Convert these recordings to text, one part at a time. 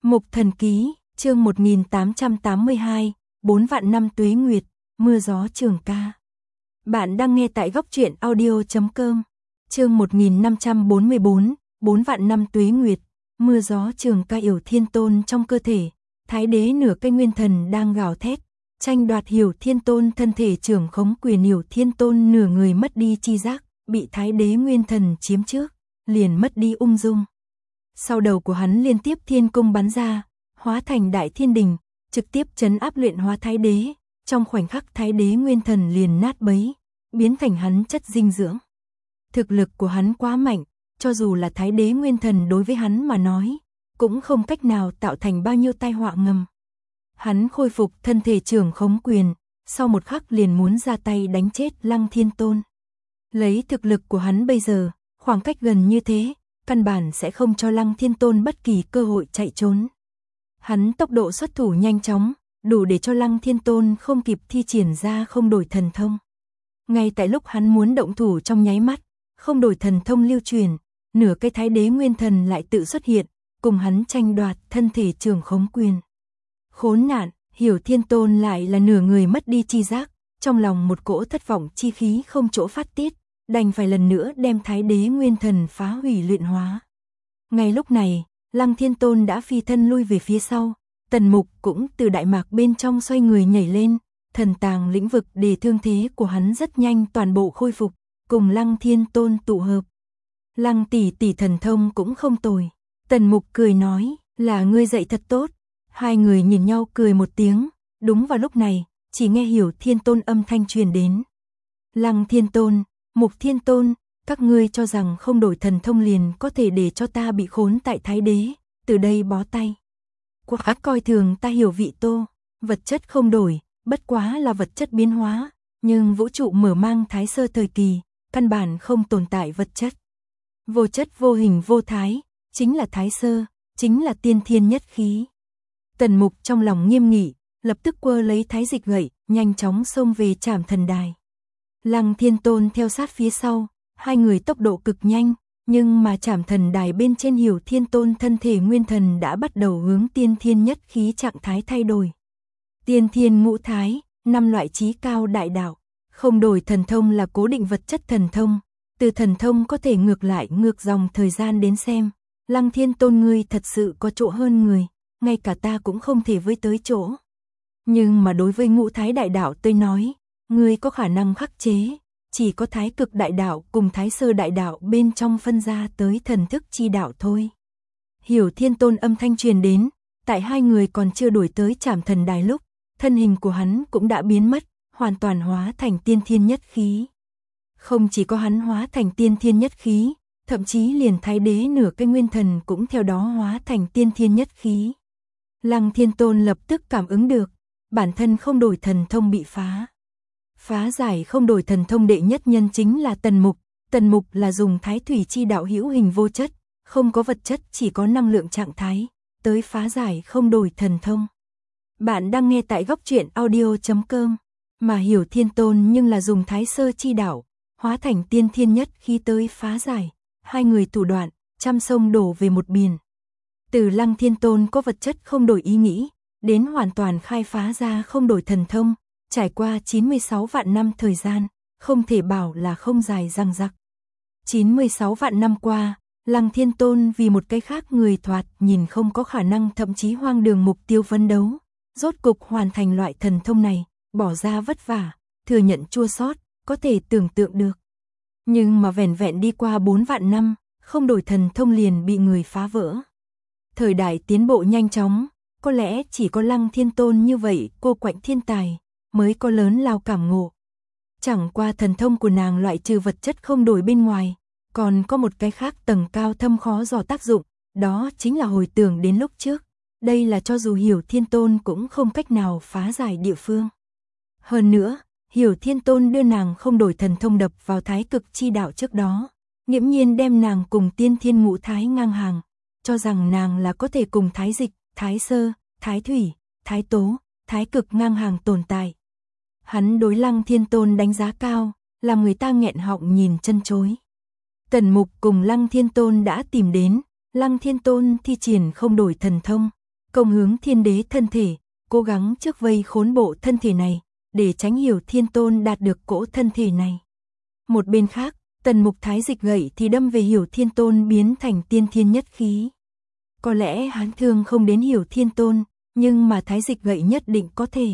Mục Thần Ký, chương 1882, 4 vạn năm tuế nguyệt, mưa gió trường ca. Bạn đang nghe tại góc truyện audio.com. Chương 1544, 4 vạn năm tuế nguyệt, mưa gió trường ca. Yểu Thiên Tôn trong cơ thể, Thái Đế nửa cây nguyên thần đang gào thét, tranh đoạt Yểu Thiên Tôn thân thể trưởng khống quyền. Yểu Thiên Tôn nửa người mất đi chi giác, bị Thái Đế nguyên thần chiếm trước, liền mất đi ung dung. Sau đầu của hắn liên tiếp thiên cung bắn ra, hóa thành đại thiên đình, trực tiếp trấn áp luyện hóa Thái Đế. Trong khoảnh khắc Thái Đế nguyên thần liền nát bấy, biến thành hắn chất dinh dưỡng. Thực lực của hắn quá mạnh, cho dù là Thái Đế nguyên thần đối với hắn mà nói, cũng không cách nào tạo thành bao nhiêu tai họa ngầm. Hắn khôi phục thân thể trưởng khống quyền, sau một khắc liền muốn ra tay đánh chết Lăng Thiên Tôn. Lấy thực lực của hắn bây giờ, khoảng cách gần như thế, căn bản sẽ không cho Lăng Thiên Tôn bất kỳ cơ hội chạy trốn. Hắn tốc độ xuất thủ nhanh chóng, đủ để cho Lăng Thiên Tôn không kịp thi triển ra không đổi thần thông. Ngay tại lúc hắn muốn động thủ trong nháy mắt, không đổi thần thông lưu truyền, nửa cây Thái Đế nguyên thần lại tự xuất hiện, cùng hắn tranh đoạt thân thể trưởng khống quyền. Khốn nạn, Yểu Thiên Tôn lại là nửa người mất đi chi giác, trong lòng một cỗ thất vọng chi khí không chỗ phát tiết, đành phải lần nữa đem Thái Đế nguyên thần phá hủy luyện hóa. Ngay lúc này, Lăng Thiên Tôn đã phi thân lui về phía sau, Tần Mục cũng từ đại mạc bên trong xoay người nhảy lên, thần tàng lĩnh vực để thương thế của hắn rất nhanh toàn bộ khôi phục, cùng Lăng Thiên Tôn tụ hợp. Lăng tỷ tỷ thần thông cũng không tồi. Tần Mục cười nói, là ngươi dạy thật tốt. Hai người nhìn nhau cười một tiếng, đúng vào lúc này, chỉ nghe Yểu Thiên Tôn âm thanh truyền đến. Lăng Thiên Tôn, Mục Thiên Tôn, các ngươi cho rằng không đổi thần thông liền có thể để cho ta bị khốn tại Thái Đế, từ đây bó tay. Quá coi thường ta Hiểu Vị Tô, vật chất không đổi, bất quá là vật chất biến hóa, nhưng vũ trụ mở mang Thái Sơ thời kỳ, căn bản không tồn tại vật chất. Vô chất vô hình vô thái, chính là Thái Sơ, chính là tiên thiên nhất khí. Tần Mục trong lòng nghiêm nghị, lập tức quơ lấy thái dịch gậy, nhanh chóng xông về Trảm Thần Đài. Lăng Thiên Tôn theo sát phía sau, hai người tốc độ cực nhanh, nhưng mà Trảm Thần Đài bên trên Yểu Thiên Tôn thân thể nguyên thần đã bắt đầu hướng tiên thiên nhất khí trạng thái thay đổi. Tiên thiên ngũ thái, 5 loại trí cao đại đạo, không đổi thần thông là cố định vật chất thần thông, từ thần thông có thể ngược lại ngược dòng thời gian đến xem. Lăng Thiên Tôn ngươi thật sự có chỗ hơn người, ngay cả ta cũng không thể với tới chỗ. Nhưng mà đối với ngũ thái đại đạo tôi nói, ngươi có khả năng khắc chế, chỉ có thái cực đại đạo cùng thái sơ đại đạo bên trong phân ra tới thần thức chi đạo thôi. Yểu Thiên Tôn âm thanh truyền đến, tại hai người còn chưa đuổi tới Trảm Thần Đài lúc, thân hình của hắn cũng đã biến mất, hoàn toàn hóa thành tiên thiên nhất khí. Không chỉ có hắn hóa thành tiên thiên nhất khí, thậm chí liền Thái Đế nửa cây nguyên thần cũng theo đó hóa thành tiên thiên nhất khí. Lăng Thiên Tôn lập tức cảm ứng được, bản thân không đổi thần thông bị phá. Phá giải không đổi thần thông đệ nhất nhân chính là Tần Mục. Tần Mục là dùng thái thủy chi đạo hữu hình vô chất, không có vật chất chỉ có năng lượng trạng thái, tới phá giải không đổi thần thông. Bạn đang nghe tại góc truyện audio.com, mà Yểu Thiên Tôn nhưng là dùng thái sơ chi đạo, hóa thành tiên thiên nhất khi tới phá giải. Hai người thủ đoạn, trăm sông đổ về một biển. Từ Lăng Thiên Tôn có vật chất không đổi ý nghĩ, đến hoàn toàn khai phá ra không đổi thần thông, trải qua 96 vạn năm thời gian, không thể bảo là không dài dằng dặc. 96 vạn năm qua, Lăng Thiên Tôn vì một cái khác người thoạt nhìn không có khả năng thậm chí hoang đường mục tiêu phấn đấu, rốt cục hoàn thành loại thần thông này, bỏ ra vất vả, thừa nhận chua xót, có thể tưởng tượng được. Nhưng mà vẻn vẹn đi qua 4 vạn năm, không đổi thần thông liền bị người phá vỡ. Thời đại tiến bộ nhanh chóng, có lẽ chỉ có Lăng Thiên Tôn như vậy cô quạnh thiên tài, mới có lớn lao cảm ngộ. Chẳng qua thần thông của nàng loại trừ vật chất không đổi bên ngoài, còn có một cái khác tầng cao thâm khó dò tác dụng, đó chính là hồi tưởng đến lúc trước. Đây là cho dù Yểu Thiên Tôn cũng không cách nào phá giải địa phương. Hơn nữa, Yểu Thiên Tôn đưa nàng không đổi thần thông đập vào thái cực chi đạo trước đó, nghiễm nhiên đem nàng cùng tiên thiên ngũ thái ngang hàng, cho rằng nàng là có thể cùng thái dịch, thái sơ, thái thủy, thái tố, thái cực ngang hàng tồn tại. Hắn đối Lăng Thiên Tôn đánh giá cao, làm người ta nghẹn họng nhìn chân chối. Tần Mục cùng Lăng Thiên Tôn đã tìm đến, Lăng Thiên Tôn thi triển không đổi thần thông, công hướng thiên đế thân thể, cố gắng trước vây khốn bộ thân thể này, để tránh Hiểu Thiên Tôn đạt được cỗ thân thể này. Một bên khác, Tần Mục thái dịch gậy thì đâm về Hiểu Thiên Tôn biến thành tiên thiên nhất khí. Có lẽ hắn thương không đến Hiểu Thiên Tôn, nhưng mà thái dịch gậy nhất định có thể.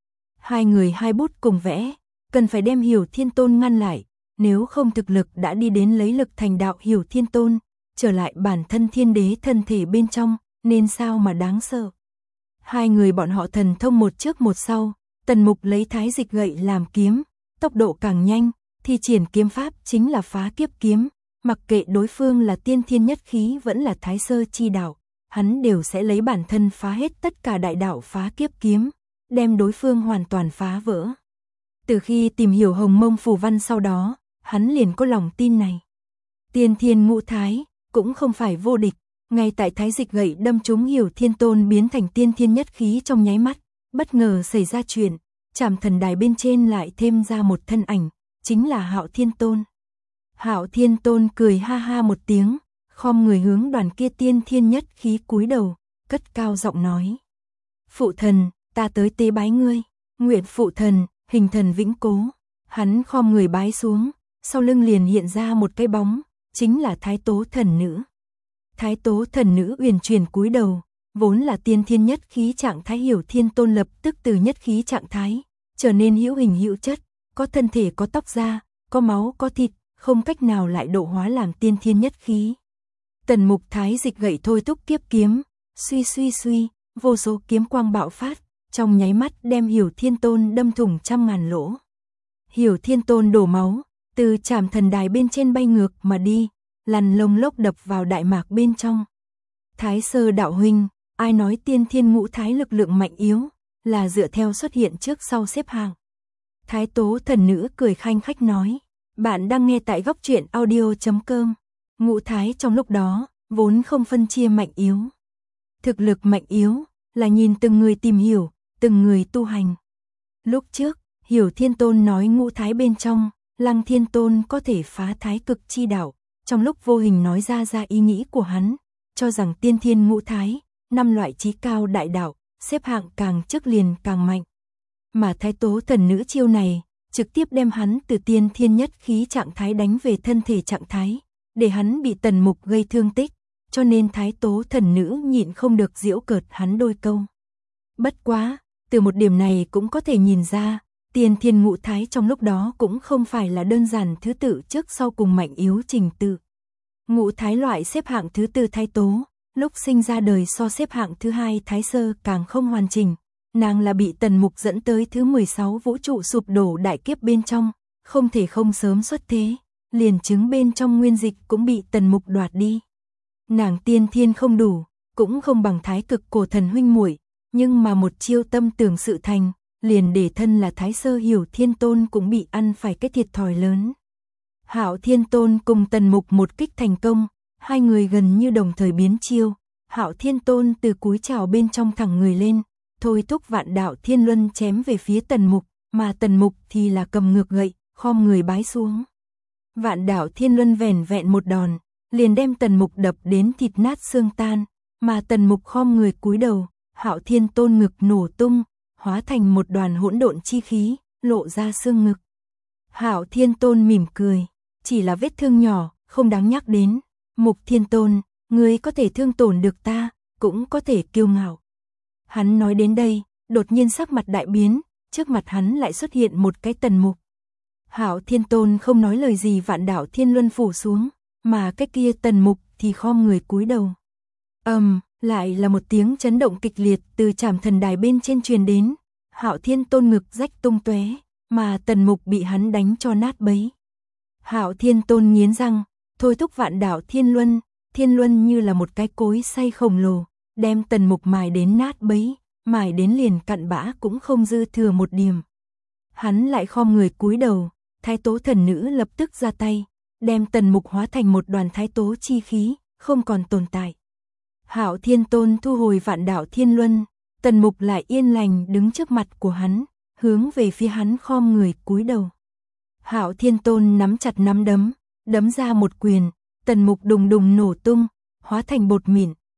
Hai người hai bút cùng vẽ, cần phải đem Hiểu Thiên Tôn ngăn lại, nếu không thực lực đã đi đến lấy lực thành đạo Hiểu Thiên Tôn, trở lại bản thân thiên đế thân thể bên trong, nên sao mà đáng sợ. Hai người bọn họ thần thông một trước một sau, Tần Mục lấy thái dịch gậy làm kiếm, tốc độ càng nhanh, thi triển kiếm pháp chính là phá kiếp kiếm, mặc kệ đối phương là tiên thiên nhất khí vẫn là thái sơ chi đạo, hắn đều sẽ lấy bản thân phá hết tất cả đại đạo phá kiếp kiếm, đem đối phương hoàn toàn phá vỡ. Từ khi tìm hiểu Hồng Mông phù văn sau đó, hắn liền có lòng tin này. Tiên thiên ngũ thái, cũng không phải vô địch, ngay tại thái dịch gậy đâm trúng Hiểu Thiên Tôn biến thành tiên thiên nhất khí trong nháy mắt, bất ngờ xảy ra chuyện, Trảm Thần Đài bên trên lại thêm ra một thân ảnh, chính là Hạo Thiên Tôn. Hạo Thiên Tôn cười ha ha một tiếng, khom người hướng đoàn kia tiên thiên nhất khí cúi đầu, cất cao giọng nói: "Phụ thần, ta tới tế bái ngươi, nguyện phụ thần, hình thần vĩnh cố." Hắn khom người bái xuống, sau lưng liền hiện ra một cái bóng, chính là Thái Tố Thần Nữ. Thái Tố Thần Nữ uyển chuyển cúi đầu, vốn là tiên thiên nhất khí trạng thái Hiểu Thiên Tôn lập tức từ nhất khí trạng thái trở nên hữu hình hữu chất, có thân thể có tóc da, có máu có thịt, không cách nào lại độ hóa làm tiên thiên nhất khí. Tần Mục thái dịch gậy thôi thúc kiếp kiếm, suy suy suy, vô số kiếm quang bạo phát, trong nháy mắt đem Hiểu Thiên Tôn đâm thủng trăm ngàn lỗ. Hiểu Thiên Tôn đổ máu, từ Trảm Thần Đài bên trên bay ngược mà đi, lăn lông lốc đập vào đại mạc bên trong. Thái sơ đạo huynh, ai nói tiên thiên ngũ thái lực lượng mạnh yếu, là dựa theo xuất hiện trước sau xếp hạng. Thái Tố Thần Nữ cười khanh khách nói, bạn đang nghe tại góc truyện audio.com. Ngũ thái trong lúc đó, vốn không phân chia mạnh yếu. Thực lực mạnh yếu, là nhìn từng người tìm hiểu, từng người tu hành. Lúc trước, Hiểu Thiên Tôn nói ngũ thái bên trong, Lăng Thiên Tôn có thể phá thái cực chi đạo, trong lúc vô hình nói ra ý nghĩ của hắn, cho rằng tiên thiên ngũ thái, 5 loại chí cao đại đạo, xếp hạng càng trước liền càng mạnh. Mà Thái Tố Thần Nữ chiêu này, trực tiếp đem hắn từ tiên thiên nhất khí trạng thái đánh về thân thể trạng thái, để hắn bị Tần Mục gây thương tích, cho nên Thái Tố Thần Nữ nhịn không được giễu cợt hắn đôi câu. Bất quá, từ một điểm này cũng có thể nhìn ra, tiên thiên ngũ thái trong lúc đó cũng không phải là đơn giản thứ tự trước sau cùng mạnh yếu trình tự. Ngũ thái loại xếp hạng thứ tư Thái Tố, lúc sinh ra đời so xếp hạng thứ hai Thái Sơ càng không hoàn chỉnh, nàng là bị Tần Mục dẫn tới thứ 16 vũ trụ sụp đổ đại kiếp bên trong, không thể không sớm xuất thế, liền chứng bên trong nguyên dịch cũng bị Tần Mục đoạt đi. Nàng tiên thiên không đủ, cũng không bằng Thái Cực Cổ Thần huynh muội, nhưng mà một chiêu tâm tưởng sự thành, liền để thân là Thái Sơ Hiểu Thiên Tôn cũng bị ăn phải cái thiệt thòi lớn. Hạo Thiên Tôn cùng Tần Mục một kích thành công, hai người gần như đồng thời biến chiêu. Hạo Thiên Tôn từ cúi chào bên trong thẳng người lên, thôi thúc Vạn Đạo Thiên Luân chém về phía Tần Mục, mà Tần Mục thì là cầm ngược gậy, khom người bái xuống. Vạn Đạo Thiên Luân vẻn vẹn một đòn, liền đem Tần Mục đập đến thịt nát xương tan, mà Tần Mục khom người cúi đầu, Hạo Thiên Tôn ngực nổ tung, hóa thành một đoàn hỗn độn chi khí, lộ ra xương ngực. Hạo Thiên Tôn mỉm cười, chỉ là vết thương nhỏ, không đáng nhắc đến. Mục Thiên Tôn, ngươi có thể thương tổn được ta, cũng có thể kiêu ngạo. Hắn nói đến đây, đột nhiên sắc mặt đại biến, trước mặt hắn lại xuất hiện một cái Tần Mục. Hạo Thiên Tôn không nói lời gì, Vạn Đạo Thiên Luân phủ xuống, mà cái kia Tần Mục thì khom người cúi đầu. Lại là một tiếng chấn động kịch liệt từ Trảm Thần Đài bên trên truyền đến, Hạo Thiên Tôn ngực rách tung tóe, mà Tần Mục bị hắn đánh cho nát bấy. Hạo Thiên Tôn nghiến răng, thôi thúc Vạn Đạo Thiên Luân như là một cái cối xay khổng lồ, đem Tần Mục mài đến nát bấy, mài đến liền cặn bã cũng không dư thừa một điểm. Hắn lại khom người cúi đầu, Thái Tố Thần Nữ lập tức ra tay, đem Tần Mục hóa thành một đoàn thái tố chi khí, không còn tồn tại. Hạo Thiên Tôn thu hồi Vạn Đạo Thiên Luân, Tần Mục lại yên lành đứng trước mặt của hắn, hướng về phía hắn khom người cúi đầu. Hạo Thiên Tôn nắm chặt nắm đấm, đấm ra một quyền, Tần Mục đùng đùng nổ tung, hóa thành bột mịn,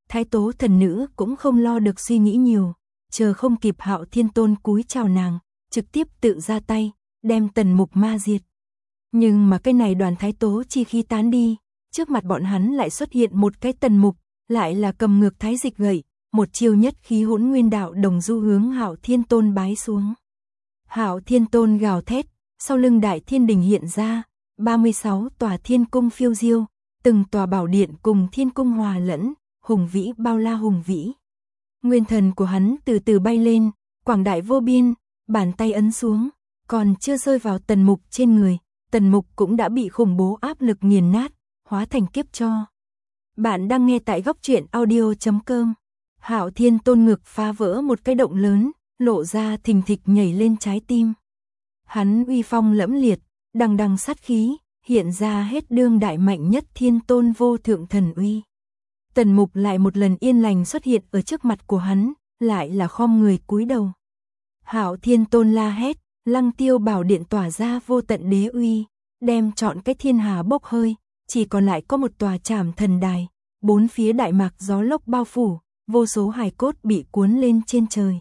Thái Tố thần nữ cũng không lo được suy nghĩ nhiều, chờ không kịp Hạo Thiên Tôn cúi chào nàng, trực tiếp tự ra tay, đem Tần Mục ma diệt. Nhưng mà cái này đoàn Thái Tố chi khí tán đi, trước mặt bọn hắn lại xuất hiện một cái Tần Mục, lại là cầm ngược thái dịch gậy, một chiêu nhất khí hỗn nguyên đạo đồng du hướng Hạo Thiên Tôn bái xuống. Hạo Thiên Tôn gào thét, sau lưng đại thiên đình hiện ra, 36 tòa thiên cung phiêu diêu, từng tòa bảo điện cùng thiên cung hòa lẫn, hùng vĩ bao la hùng vĩ. Nguyên thần của hắn từ từ bay lên, quảng đại vô biên, bàn tay ấn xuống, còn chưa rơi vào Tần Mục trên người, Tần Mục cũng đã bị khủng bố áp lực nghiền nát, hóa thành kiếp tro. Bạn đang nghe tại góc truyện audio.com. Hạo Thiên Tôn ngực phá vỡ một cái động lớn, lộ ra thình thịch nhảy lên trái tim. Hắn uy phong lẫm liệt, đằng đằng sát khí, hiện ra hết đương đại mạnh nhất Thiên Tôn vô thượng thần uy. Tần Mục lại một lần yên lành xuất hiện ở trước mặt của hắn, lại là khom người cúi đầu. Hạo Thiên Tôn la hét, Lăng Tiêu Bảo Điện tỏa ra vô tận đế uy, đem trọn cái thiên hà bốc hơi, chỉ còn lại có một tòa Trảm Thần Đài, bốn phía đại mạc gió lốc bao phủ, vô số hài cốt bị cuốn lên trên trời.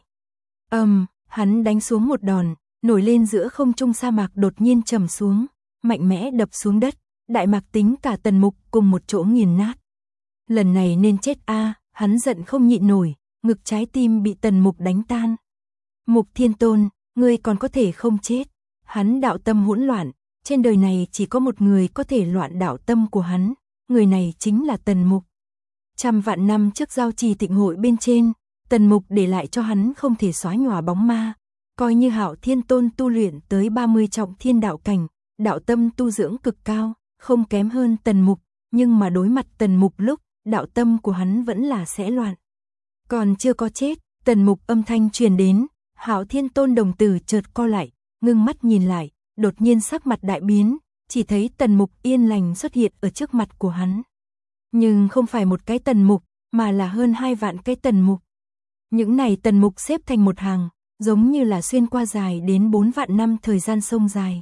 Hắn đánh xuống một đòn, nổi lên giữa không trung sa mạc đột nhiên trầm xuống, mạnh mẽ đập xuống đất, đại mạc tính cả Tần Mục cùng một chỗ nghiền nát. Lần này nên chết a, hắn giận không nhịn nổi, ngực trái tim bị Tần Mục đánh tan. Mục Thiên Tôn, ngươi còn có thể không chết. Hắn đạo tâm hỗn loạn, trên đời này chỉ có một người có thể loạn đạo tâm của hắn, người này chính là Tần Mục. Trăm vạn năm trước giao trì tịnh hội bên trên, Tần Mục để lại cho hắn không thể xóa nhòa bóng ma, coi như Hạo Thiên Tôn tu luyện tới 30 trọng thiên đạo cảnh, đạo tâm tu dưỡng cực cao, không kém hơn Tần Mục, nhưng mà đối mặt Tần Mục lúc, đạo tâm của hắn vẫn là sẽ loạn. Còn chưa có chết, Tần Mục âm thanh truyền đến, Hạo Thiên Tôn đồng tử chợt co lại, ngưng mắt nhìn lại, đột nhiên sắc mặt đại biến, chỉ thấy Tần Mục yên lành xuất hiện ở trước mặt của hắn. Nhưng không phải một cái Tần Mục, mà là hơn 2 vạn cái Tần Mục. Những này Tần Mục xếp thành một hàng, giống như là xuyên qua dài đến 4 vạn năm thời gian sông dài.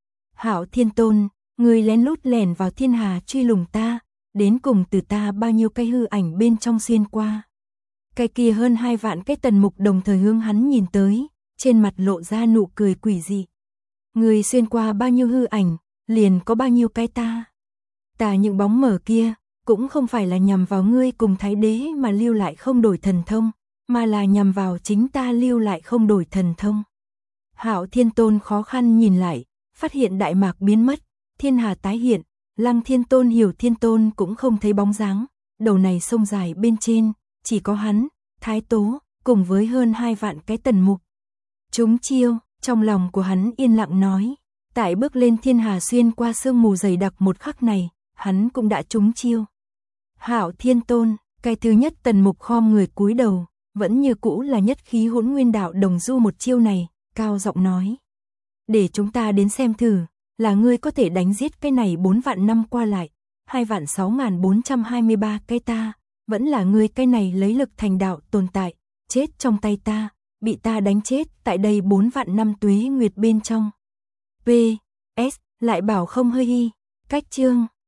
Hạo Thiên Tôn, người lén lút lẻn vào thiên hà truy lùng ta, đến cùng từ ta bao nhiêu cái hư ảnh bên trong xuyên qua. Cái kia hơn 2 vạn cái Tần Mục đồng thời hướng hắn nhìn tới, trên mặt lộ ra nụ cười quỷ dị. Người xuyên qua bao nhiêu hư ảnh, liền có bao nhiêu cái ta. Ta những bóng mờ kia, cũng không phải là nhằm vào ngươi cùng Thái Đế mà lưu lại không đổi thần thông, mà là nhằm vào chính ta lưu lại không đổi thần thông. Hạo Thiên Tôn khó khăn nhìn lại, phát hiện đại mạc biến mất, thiên hà tái hiện, Lăng Thiên Tôn Hiểu Thiên Tôn cũng không thấy bóng dáng, đầu này sông dài bên trên, chỉ có hắn, Thái Tố, cùng với hơn 2 vạn cái Tần Mục. Chúng chiêu, trong lòng của hắn yên lặng nói, tại bước lên thiên hà xuyên qua sương mù dày đặc một khắc này, hắn cũng đã trúng chiêu. Hạo Thiên Tôn, cái thứ nhất Tần Mục khom người cúi đầu, vẫn như cũ là nhất khí hỗn nguyên đạo đồng du một chiêu này, cao giọng nói. Để chúng ta đến xem thử, là ngươi có thể đánh giết cái này 4 vạn năm qua lại, 2.6.423 cái ta, vẫn là ngươi cái này lấy lực thành đạo tồn tại, chết trong tay ta, bị ta đánh chết tại đây 4 vạn năm tuế nguyệt bên trong. P.S. lại bảo không hơi hi, cách chương.